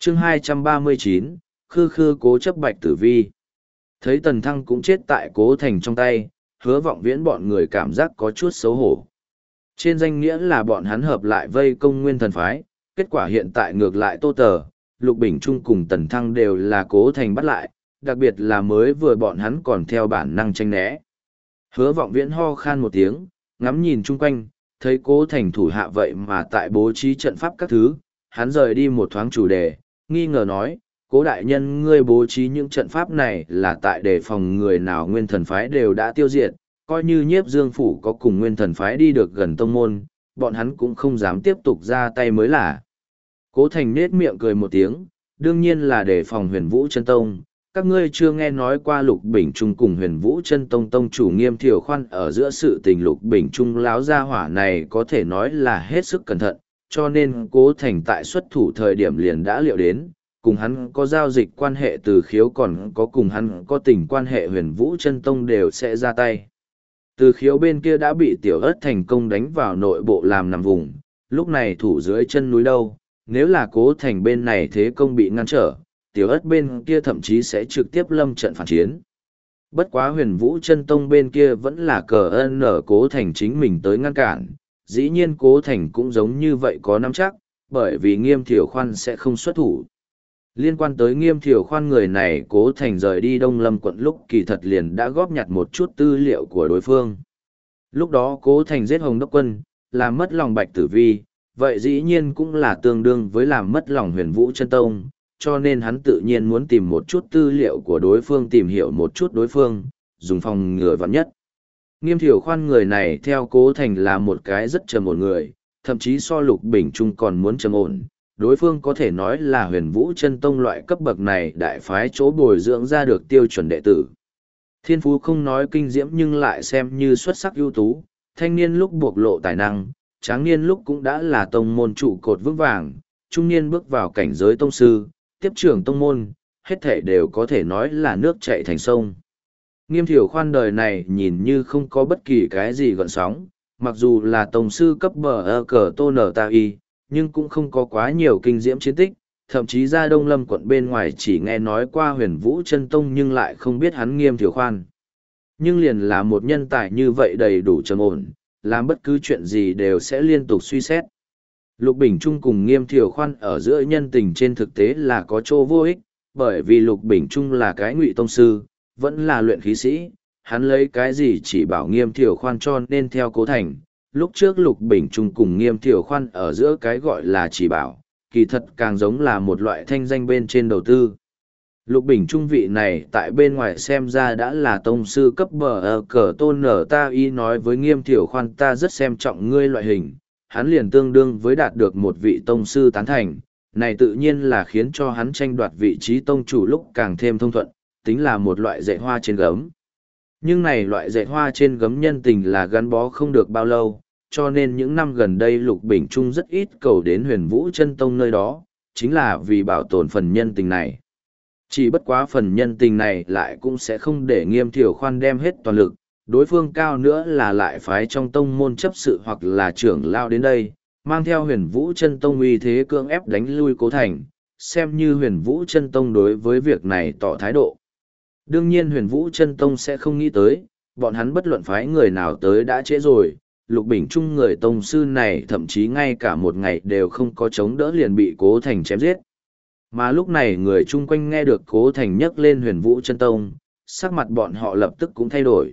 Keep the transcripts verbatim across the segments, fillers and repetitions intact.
chương hai trăm ba mươi chín, khư khư cố chấp Bạch Tử Vi. Thấy Tần Thăng cũng chết tại Cố Thành trong tay, Hứa Vọng Viễn bọn người cảm giác có chút xấu hổ. Trên danh nghĩa là bọn hắn hợp lại vây công Nguyên Thần Phái, kết quả hiện tại ngược lại Tô Tờ, Lục Bình Trung cùng Tần Thăng đều là Cố Thành bắt lại, đặc biệt là mới vừa bọn hắn còn theo bản năng tranh né. Hứa Vọng Viễn ho khan một tiếng, ngắm nhìn chung quanh, thấy Cố Thành thủ hạ vậy mà tại bố trí trận pháp các thứ, hắn rời đi một thoáng chủ đề, nghi ngờ nói, Cố đại nhân ngươi bố trí những trận pháp này là tại đề phòng người nào Nguyên Thần Phái đều đã tiêu diệt, coi như Nhiếp Dương Phủ có cùng Nguyên Thần Phái đi được gần tông môn, bọn hắn cũng không dám tiếp tục ra tay mới là. Cố Thành nết miệng cười một tiếng, đương nhiên là đề phòng Huyền Vũ Chân Tông. Các ngươi chưa nghe nói qua Lục Bình Trung cùng Huyền Vũ Chân Tông tông chủ Nghiêm Thiều Khoan ở giữa sự tình. Lục Bình Trung láo gia hỏa này có thể nói là hết sức cẩn thận, cho nên Cố Thành tại xuất thủ thời điểm liền đã liệu đến, cùng hắn có giao dịch quan hệ Từ Khiếu còn có cùng hắn có tình quan hệ Huyền Vũ Chân Tông đều sẽ ra tay. Từ Khiếu bên kia đã bị Tiểu Ất thành công đánh vào nội bộ làm nằm vùng, lúc này thủ dưới chân núi đâu, nếu là Cố Thành bên này thế công bị ngăn trở, Tiểu Ất bên kia thậm chí sẽ trực tiếp lâm trận phản chiến. Bất quá Huyền Vũ Chân Tông bên kia vẫn là cờ ơn nở Cố Thành chính mình tới ngăn cản, dĩ nhiên Cố Thành cũng giống như vậy có nắm chắc, bởi vì Nghiêm Thiều Khoan sẽ không xuất thủ. Liên quan tới Nghiêm Thiều Khoan người này, Cố Thành rời đi Đông Lâm quận lúc kỳ thật liền đã góp nhặt một chút tư liệu của đối phương. Lúc đó Cố Thành giết Hồng Đốc Quân, làm mất lòng Bạch Tử Vi, vậy dĩ nhiên cũng là tương đương với làm mất lòng Huyền Vũ Chân Tông, cho nên hắn tự nhiên muốn tìm một chút tư liệu của đối phương, tìm hiểu một chút đối phương, dùng phòng ngừa vạn nhất. Nghiêm Thiều Khoan người này theo Cố Thành là một cái rất trầm ổn người, thậm chí so Lục Bình Trung còn muốn trầm ổn. Đối phương có thể nói là Huyền Vũ Chân Tông loại cấp bậc này đại phái chỗ bồi dưỡng ra được tiêu chuẩn đệ tử. Thiên phú không nói kinh diễm nhưng lại xem như xuất sắc ưu tú, thanh niên lúc bộc lộ tài năng, tráng niên lúc cũng đã là tông môn trụ cột vững vàng, trung niên bước vào cảnh giới tông sư, tiếp trưởng tông môn, hết thể đều có thể nói là nước chảy thành sông. Nghiêm Thiều Khoan đời này nhìn như không có bất kỳ cái gì gợn sóng, mặc dù là tông sư cấp bờ ơ cờ tô nở ta y, nhưng cũng không có quá nhiều kinh diễm chiến tích, thậm chí ra Đông Lâm quận bên ngoài chỉ nghe nói qua Huyền Vũ Chân Tông nhưng lại không biết hắn Nghiêm Thiều Khoan. Nhưng liền là một nhân tài như vậy đầy đủ trầm ổn, làm bất cứ chuyện gì đều sẽ liên tục suy xét. Lục Bình Trung cùng Nghiêm Thiều Khoan ở giữa nhân tình trên thực tế là có chỗ vô ích, bởi vì Lục Bình Trung là cái ngụy tông sư, vẫn là luyện khí sĩ, hắn lấy cái gì chỉ bảo Nghiêm Thiều Khoan cho nên theo Cố Thành. Lúc trước Lục Bình Trung cùng Nghiêm Thiều Khoan ở giữa cái gọi là chỉ bảo, kỳ thật càng giống là một loại thanh danh bên trên đầu tư. Lục Bình Trung vị này tại bên ngoài xem ra đã là tông sư cấp bờ ở cờ tôn nở ta y nói với Nghiêm Thiều Khoan ta rất xem trọng ngươi loại hình, hắn liền tương đương với đạt được một vị tông sư tán thành, này tự nhiên là khiến cho hắn tranh đoạt vị trí tông chủ lúc càng thêm thông thuận, tính là một loại dạy hoa trên gấm. Nhưng này loại dạy hoa trên gấm nhân tình là gắn bó không được bao lâu, cho nên những năm gần đây Lục Bình Trung rất ít cầu đến Huyền Vũ Chân Tông nơi đó, chính là vì bảo tồn phần nhân tình này. Chỉ bất quá phần nhân tình này lại cũng sẽ không để Nghiêm Thiều Khoan đem hết toàn lực, đối phương cao nữa là lại phái trong tông môn chấp sự hoặc là trưởng lao đến đây, mang theo Huyền Vũ Chân Tông uy thế cưỡng ép đánh lui Cố Thành, xem như Huyền Vũ Chân Tông đối với việc này tỏ thái độ. Đương nhiên Huyền Vũ Chân Tông sẽ không nghĩ tới, bọn hắn bất luận phái người nào tới đã trễ rồi. Lục Bình Trung người tông sư này thậm chí ngay cả một ngày đều không có chống đỡ liền bị Cố Thành chém giết. Mà lúc này người chung quanh nghe được Cố Thành nhắc lên Huyền Vũ Chân Tông, sắc mặt bọn họ lập tức cũng thay đổi.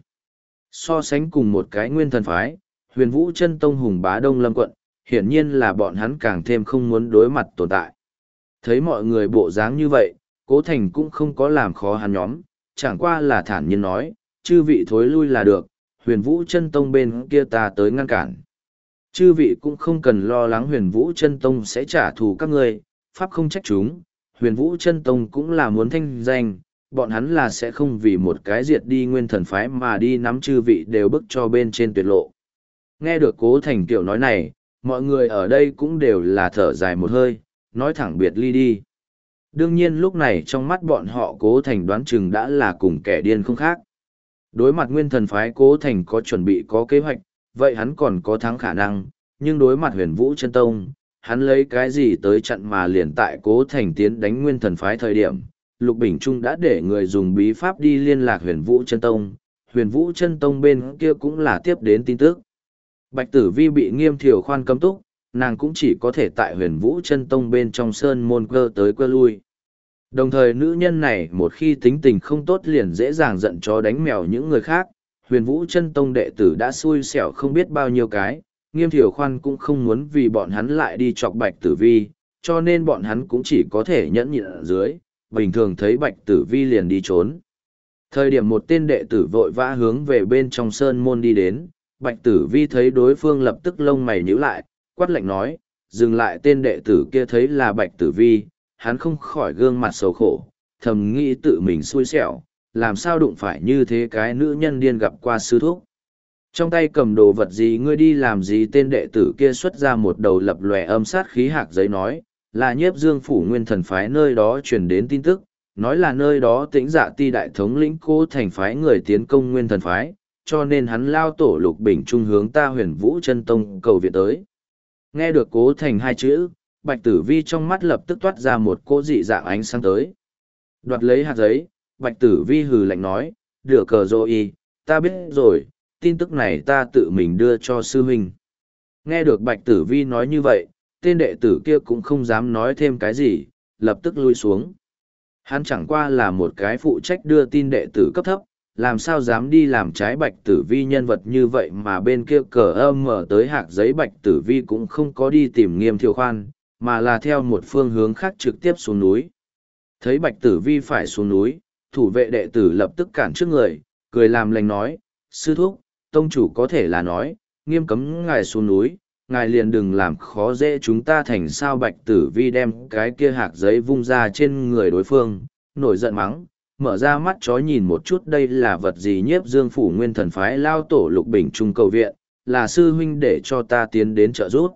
So sánh cùng một cái nguyên thần phái, Huyền Vũ Chân Tông hùng bá Đông Lâm quận, hiển nhiên là bọn hắn càng thêm không muốn đối mặt tồn tại. Thấy mọi người bộ dáng như vậy, Cố Thành cũng không có làm khó hắn nhóm, chẳng qua là thản nhiên nói, chư vị thối lui là được. Huyền Vũ Chân Tông bên kia ta tới ngăn cản. Chư vị cũng không cần lo lắng Huyền Vũ Chân Tông sẽ trả thù các ngươi, pháp không trách chúng. Huyền Vũ Chân Tông cũng là muốn thanh danh, bọn hắn là sẽ không vì một cái diệt đi nguyên thần phái mà đi nắm chư vị đều bức cho bên trên tuyệt lộ. Nghe được Cố Thành kiểu nói này, mọi người ở đây cũng đều là thở dài một hơi, nói thẳng biệt ly đi. Đương nhiên lúc này trong mắt bọn họ Cố Thành đoán chừng đã là cùng kẻ điên không khác. Đối mặt nguyên thần phái Cố Thành có chuẩn bị có kế hoạch, vậy hắn còn có thắng khả năng, nhưng đối mặt Huyền Vũ Chân Tông, hắn lấy cái gì tới chặn mà liền tại Cố Thành tiến đánh Nguyên Thần phái thời điểm, Lục Bình Trung đã để người dùng bí pháp đi liên lạc Huyền Vũ Chân Tông, Huyền Vũ Chân Tông bên kia cũng là tiếp đến tin tức. Bạch Tử Vi bị Nghiêm Thiều Khoan cấm túc, nàng cũng chỉ có thể tại Huyền Vũ Chân Tông bên trong sơn môn cơ tới cơ lui. Đồng thời nữ nhân này một khi tính tình không tốt liền dễ dàng giận chó đánh mèo những người khác, Huyền Vũ Chân Tông đệ tử đã xui xẻo không biết bao nhiêu cái, Nghiêm Thiều Khoan cũng không muốn vì bọn hắn lại đi chọc Bạch Tử Vi, cho nên bọn hắn cũng chỉ có thể nhẫn nhịn ở dưới, bình thường thấy Bạch Tử Vi liền đi trốn. Thời điểm một tên đệ tử vội vã hướng về bên trong sơn môn đi đến, Bạch Tử Vi thấy đối phương lập tức lông mày nhíu lại, quát lạnh nói, dừng lại. Tên đệ tử kia thấy là Bạch Tử Vi, hắn không khỏi gương mặt xấu khổ, thầm nghĩ tự mình xui xẻo, làm sao đụng phải như thế cái nữ nhân điên gặp qua sư thúc. Trong tay cầm đồ vật gì ngươi đi làm gì? Tên đệ tử kia xuất ra một đầu lập lòe âm sát khí hạc giấy nói, là Nhiếp Dương phủ Nguyên Thần phái nơi đó truyền đến tin tức, nói là nơi đó Tĩnh Dạ Ti đại thống lĩnh Cố Thành phái người tiến công Nguyên Thần phái, cho nên hắn lao tổ Lục Bình Trung hướng ta Huyền Vũ Chân Tông cầu viện tới. Nghe được Cố Thành hai chữ, Bạch Tử Vi trong mắt lập tức toát ra một cỗ dị dạng ánh sáng tới. Đoạt lấy hạt giấy, Bạch Tử Vi hừ lạnh nói, được cờ rồi y, ta biết rồi, tin tức này ta tự mình đưa cho sư huynh. Nghe được Bạch Tử Vi nói như vậy, tên đệ tử kia cũng không dám nói thêm cái gì, lập tức lui xuống. Hắn chẳng qua là một cái phụ trách đưa tin đệ tử cấp thấp, làm sao dám đi làm trái Bạch Tử Vi nhân vật như vậy, mà bên kia cờ âm mở tới hạc giấy Bạch Tử Vi cũng không có đi tìm Nghiêm Thiều Khoan, mà là theo một phương hướng khác trực tiếp xuống núi. Thấy Bạch Tử Vi phải xuống núi, thủ vệ đệ tử lập tức cản trước người, cười làm lành nói, sư thúc, tông chủ có thể là nói, nghiêm cấm ngài xuống núi, ngài liền đừng làm khó dễ chúng ta thành sao. Bạch Tử Vi đem cái kia hạc giấy vung ra trên người đối phương, nổi giận mắng, mở ra mắt chó nhìn một chút đây là vật gì. Nhiếp Dương phủ Nguyên Thần phái lao tổ Lục Bình Trung cầu viện, là sư huynh để cho ta tiến đến trợ giúp.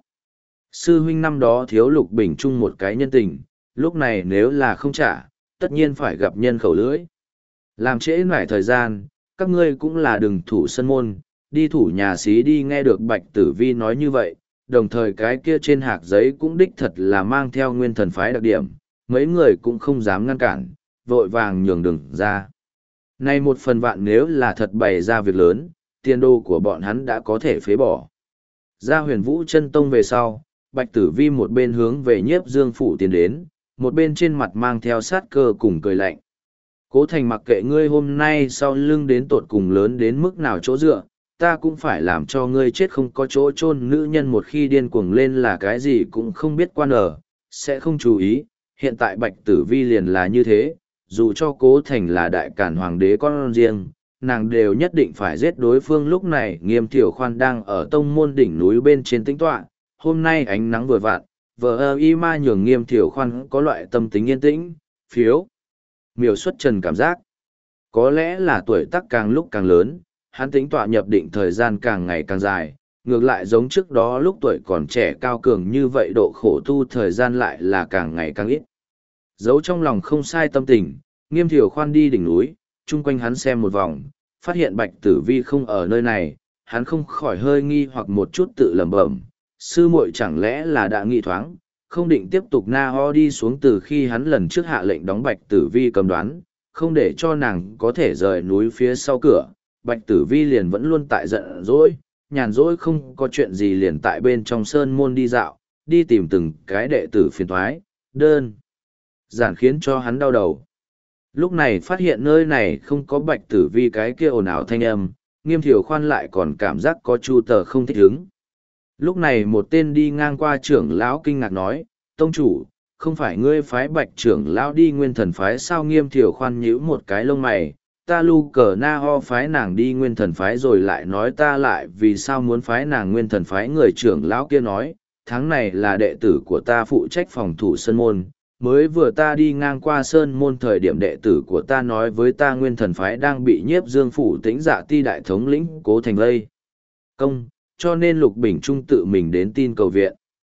Sư huynh năm đó thiếu Lục Bình Trung một cái nhân tình, lúc này nếu là không trả, tất nhiên phải gặp nhân khẩu lưỡi. Làm trễ nải thời gian, các ngươi cũng là đừng thủ sân môn, đi thủ nhà xí đi. Nghe được Bạch Tử Vi nói như vậy, đồng thời cái kia trên hạc giấy cũng đích thật là mang theo Nguyên Thần phái đặc điểm, mấy người cũng không dám ngăn cản, vội vàng nhường đường ra. Nay một phần vạn nếu là thật bày ra việc lớn, tiền đồ của bọn hắn đã có thể phế bỏ. Ra Huyền Vũ Chân Tông về sau, Bạch Tử Vi một bên hướng về Nhiếp Dương phủ tiến đến, một bên trên mặt mang theo sát cơ cùng cười lạnh. Cố Thành, mặc kệ ngươi hôm nay sau lưng đến tột cùng lớn đến mức nào chỗ dựa, ta cũng phải làm cho ngươi chết không có chỗ chôn. Nữ nhân một khi điên cuồng lên là cái gì cũng không biết quan ở, sẽ không chú ý. Hiện tại Bạch Tử Vi liền là như thế, dù cho Cố Thành là đại cản hoàng đế con riêng, nàng đều nhất định phải giết đối phương. Lúc này Nghiêm Thiều Khoan đang ở tông môn đỉnh núi bên trên tĩnh tọa, hôm nay ánh nắng vừa vặn, vờ ơ y ma nhường Nghiêm Thiều Khoan có loại tâm tính yên tĩnh, phiếu, miểu xuất trần cảm giác. Có lẽ là tuổi tác càng lúc càng lớn, hắn tính tọa nhập định thời gian càng ngày càng dài, ngược lại giống trước đó lúc tuổi còn trẻ cao cường như vậy độ khổ tu thời gian lại là càng ngày càng ít. Giấu trong lòng không sai tâm tình, Nghiêm Thiều Khoan đi đỉnh núi, chung quanh hắn xem một vòng, phát hiện Bạch Tử Vi không ở nơi này, hắn không khỏi hơi nghi hoặc một chút, tự lẩm bẩm, sư muội chẳng lẽ là đã nghi thoáng, không định tiếp tục na ho đi xuống. Từ khi hắn lần trước hạ lệnh đóng Bạch Tử Vi cầm đoán, không để cho nàng có thể rời núi phía sau cửa, Bạch Tử Vi liền vẫn luôn tại giận dỗi, nhàn rỗi không có chuyện gì liền tại bên trong sơn môn đi dạo, đi tìm từng cái đệ tử phiền toái, đơn giản khiến cho hắn đau đầu. Lúc này phát hiện nơi này không có Bạch Tử Vi cái kia ồn ào thanh âm, Nghiêm Thiều Khoan lại còn cảm giác có chu tờ không thích ứng. Lúc này một tên đi ngang qua trưởng lão kinh ngạc nói, tông chủ, không phải ngươi phái Bạch trưởng lão đi Nguyên Thần phái sao? Nghiêm Thiều Khoan nhíu một cái lông mày, ta lu cờ na ho phái nàng đi Nguyên Thần phái rồi lại nói ta lại vì sao muốn phái nàng Nguyên Thần phái? Người trưởng lão kia nói, tháng này là đệ tử của ta phụ trách phòng thủ sơn môn, mới vừa ta đi ngang qua sơn môn thời điểm đệ tử của ta nói với ta Nguyên Thần phái đang bị Nhiếp Dương phủ Tĩnh Dạ Ti đại thống lĩnh Cố Thành lây công, cho nên Lục Bình Trung tự mình đến tin cầu viện.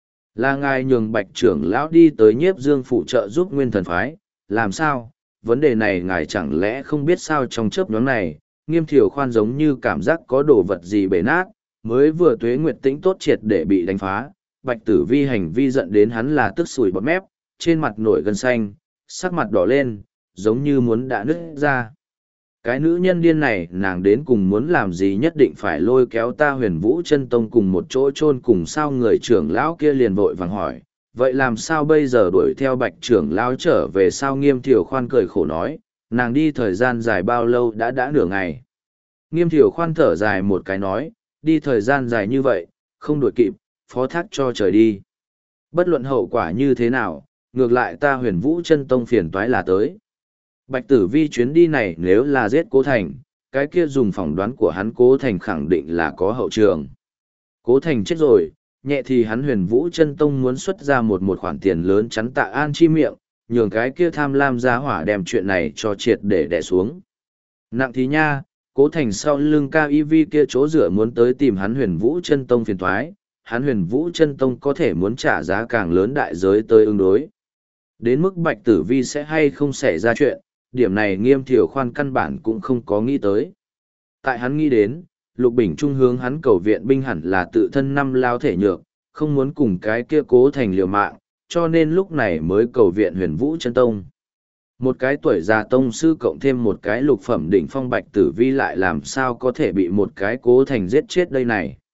Là ngài nhường Bạch trưởng lão đi tới Nhiếp Dương phủ trợ giúp Nguyên Thần phái, làm sao? Vấn đề này ngài chẳng lẽ không biết sao? Trong chớp nhoáng này, Nghiêm Thiều Khoan giống như cảm giác có đồ vật gì bể nát, mới vừa tuế nguyệt tĩnh tốt triệt để bị đánh phá, Bạch Tử Vi hành vi giận đến hắn là tức sùi bọt mép, trên mặt nổi gân xanh, sắc mặt đỏ lên, giống như muốn đã nứt ra. Cái nữ nhân điên này nàng đến cùng muốn làm gì nhất định phải lôi kéo ta Huyền Vũ Chân Tông cùng một chỗ chôn cùng sao. Người trưởng lão kia liền vội vàng hỏi, vậy làm sao bây giờ đuổi theo Bạch trưởng lão trở về sao? Nghiêm Thiều Khoan cười khổ nói, nàng đi thời gian dài bao lâu? Đã đã nửa ngày. Nghiêm Thiều Khoan thở dài một cái nói, đi thời gian dài như vậy, không đuổi kịp, phó thác cho trời đi. Bất luận hậu quả như thế nào, ngược lại ta Huyền Vũ Chân Tông phiền toái là tới. Bạch Tử Vi chuyến đi này nếu là giết Cố Thành, cái kia dùng phỏng đoán của hắn Cố Thành khẳng định là có hậu trường. Cố Thành chết rồi, nhẹ thì hắn Huyền Vũ Chân Tông muốn xuất ra một một khoản tiền lớn chắn Tạ An chi miệng, nhường cái kia tham lam gia hỏa đem chuyện này cho triệt để đè xuống. Nặng thì nha, Cố Thành sau lưng ca i vê kia chỗ rửa muốn tới tìm hắn Huyền Vũ Chân Tông phiền toái, hắn Huyền Vũ Chân Tông có thể muốn trả giá càng lớn đại giới tới ứng đối. Đến mức Bạch Tử Vi sẽ hay không xảy ra chuyện, điểm này Nghiêm Thiều Khoan căn bản cũng không có nghĩ tới. Tại hắn nghĩ đến, Lục Bình Trung hướng hắn cầu viện binh hẳn là tự thân năm lao thể nhược, không muốn cùng cái kia Cố Thành liều mạng, cho nên lúc này mới cầu viện Huyền Vũ Chân Tông. Một cái tuổi già tông sư cộng thêm một cái lục phẩm đỉnh phong Bạch Tử Vi lại làm sao có thể bị một cái Cố Thành giết chết đây này.